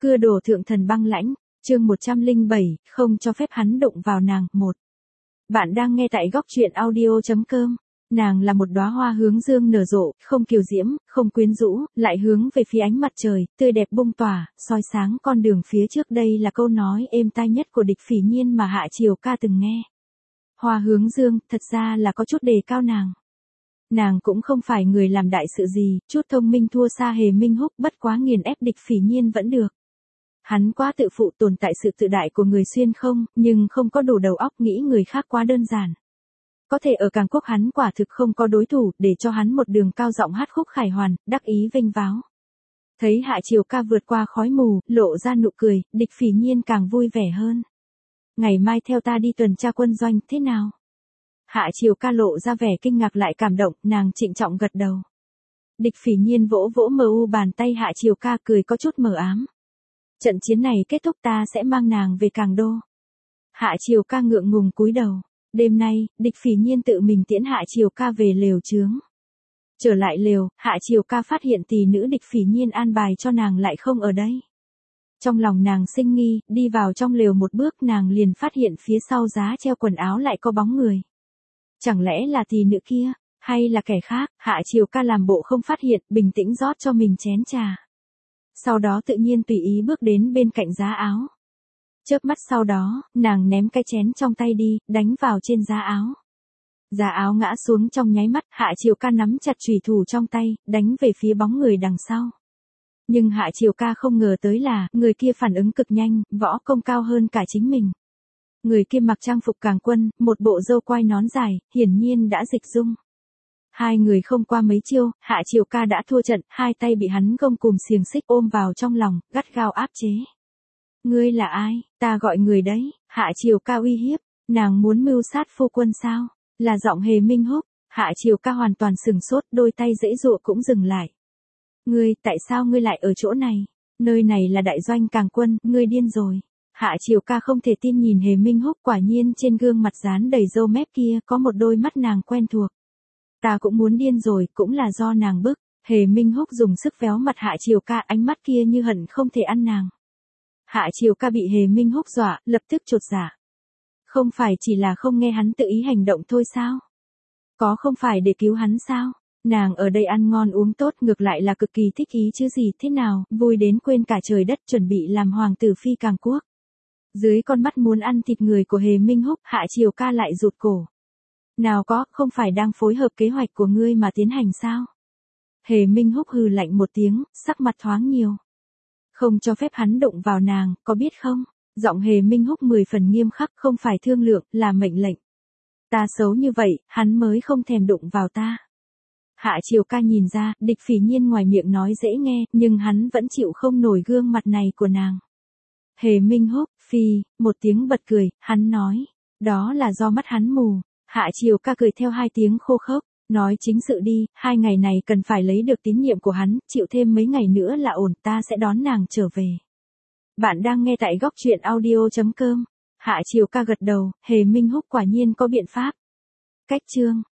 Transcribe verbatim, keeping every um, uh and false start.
Cưa đổ thượng thần băng lãnh, chương một trăm lẻ bảy, không cho phép hắn đụng vào nàng, một. Bạn đang nghe tại góc truyện audio chấm com. Nàng là một đóa hoa hướng dương nở rộ, không kiều diễm, không quyến rũ, lại hướng về phía ánh mặt trời, tươi đẹp bung tỏa, soi sáng con đường phía trước. Đây là câu nói êm tai nhất của Địch Phỉ Nhiên mà Hạ Triều Ca từng nghe. Hoa hướng dương, thật ra là có chút đề cao nàng. Nàng cũng không phải người làm đại sự gì, chút thông minh thua xa Hề Minh Húc, bất quá nghiền ép Địch Phỉ Nhiên vẫn được. Hắn quá tự phụ, tồn tại sự tự đại của người xuyên không, nhưng không có đủ đầu óc nghĩ người khác quá đơn giản. Có thể ở Càng Quốc hắn quả thực không có đối thủ, để cho hắn một đường cao giọng hát khúc khải hoàn, đắc ý vênh váo. Thấy Hạ Triều Ca vượt qua khói mù, lộ ra nụ cười, Địch Phỉ Nhiên càng vui vẻ hơn. Ngày mai theo ta đi tuần tra quân doanh, thế nào? Hạ Triều Ca lộ ra vẻ kinh ngạc lại cảm động, nàng trịnh trọng gật đầu. Địch Phỉ Nhiên vỗ vỗ mờ u bàn tay Hạ Triều Ca, cười có chút mờ ám. Trận chiến này kết thúc ta sẽ mang nàng về Càng Đô. Hạ Triều Ca ngượng ngùng cúi đầu. Đêm nay, Địch Phỉ Nhiên tự mình tiễn Hạ Triều Ca về lều chướng. Trở lại lều, Hạ Triều Ca phát hiện tỷ nữ Địch Phỉ Nhiên an bài cho nàng lại không ở đây. Trong lòng nàng sinh nghi, đi vào trong lều một bước nàng liền phát hiện phía sau giá treo quần áo lại có bóng người. Chẳng lẽ là tỷ nữ kia, hay là kẻ khác? Hạ Triều Ca làm bộ không phát hiện, bình tĩnh rót cho mình chén trà. Sau đó tự nhiên tùy ý bước đến bên cạnh giá áo. Chớp mắt sau đó, nàng ném cái chén trong tay đi, đánh vào trên giá áo. Giá áo ngã xuống trong nháy mắt, Hạ Triều Ca nắm chặt chùy thủ trong tay, đánh về phía bóng người đằng sau. Nhưng Hạ Triều Ca không ngờ tới là, người kia phản ứng cực nhanh, võ công cao hơn cả chính mình. Người kia mặc trang phục Càng Quân, một bộ râu quai nón dài, hiển nhiên đã dịch dung. Hai người không qua mấy chiêu, Hạ Triều Ca đã thua trận, hai tay bị hắn gông cùm xiềng xích ôm vào trong lòng, gắt gao áp chế. Ngươi là ai? Ta gọi người đấy. Hạ Triều Ca uy hiếp, nàng muốn mưu sát phu quân sao? Là giọng Hề Minh Húc. Hạ Triều Ca hoàn toàn sừng sốt, đôi tay giãy giụa cũng dừng lại. Ngươi, tại sao ngươi lại ở chỗ này? Nơi này là đại doanh Càng Quân, ngươi điên rồi. Hạ Triều Ca không thể tin nhìn Hề Minh Húc, quả nhiên trên gương mặt dán đầy râu mép kia có một đôi mắt nàng quen thuộc. Ta cũng muốn điên rồi, cũng là do nàng bức. Hề Minh Húc dùng sức véo mặt Hạ Triều Ca, ánh mắt kia như hận không thể ăn nàng. Hạ Triều Ca bị Hề Minh Húc dọa, lập tức chột dạ. Không phải chỉ là không nghe hắn tự ý hành động thôi sao? Có không phải để cứu hắn sao? Nàng ở đây ăn ngon uống tốt, ngược lại là cực kỳ thích ý chứ gì, thế nào, vui đến quên cả trời đất, chuẩn bị làm hoàng tử phi Càng Quốc. Dưới con mắt muốn ăn thịt người của Hề Minh Húc, Hạ Triều Ca lại rụt cổ. Nào có, không phải đang phối hợp kế hoạch của ngươi mà tiến hành sao? Hề Minh Húc hừ lạnh một tiếng, sắc mặt thoáng nhiều. Không cho phép hắn đụng vào nàng, có biết không? Giọng Hề Minh Húc mười phần nghiêm khắc, không phải thương lượng, là mệnh lệnh. Ta xấu như vậy, hắn mới không thèm đụng vào ta. Hạ Triều Ca nhìn ra, Địch Phỉ Nhiên ngoài miệng nói dễ nghe, nhưng hắn vẫn chịu không nổi gương mặt này của nàng. Hề Minh Húc, phi, một tiếng bật cười, hắn nói, đó là do mắt hắn mù. Hạ Triều Ca cười theo hai tiếng khô khốc, nói chính sự đi, hai ngày này cần phải lấy được tín nhiệm của hắn, chịu thêm mấy ngày nữa là ổn, ta sẽ đón nàng trở về. Bạn đang nghe tại góc truyện audio chấm com. Hạ Triều Ca gật đầu, Hề Minh Húc quả nhiên có biện pháp. Cách chương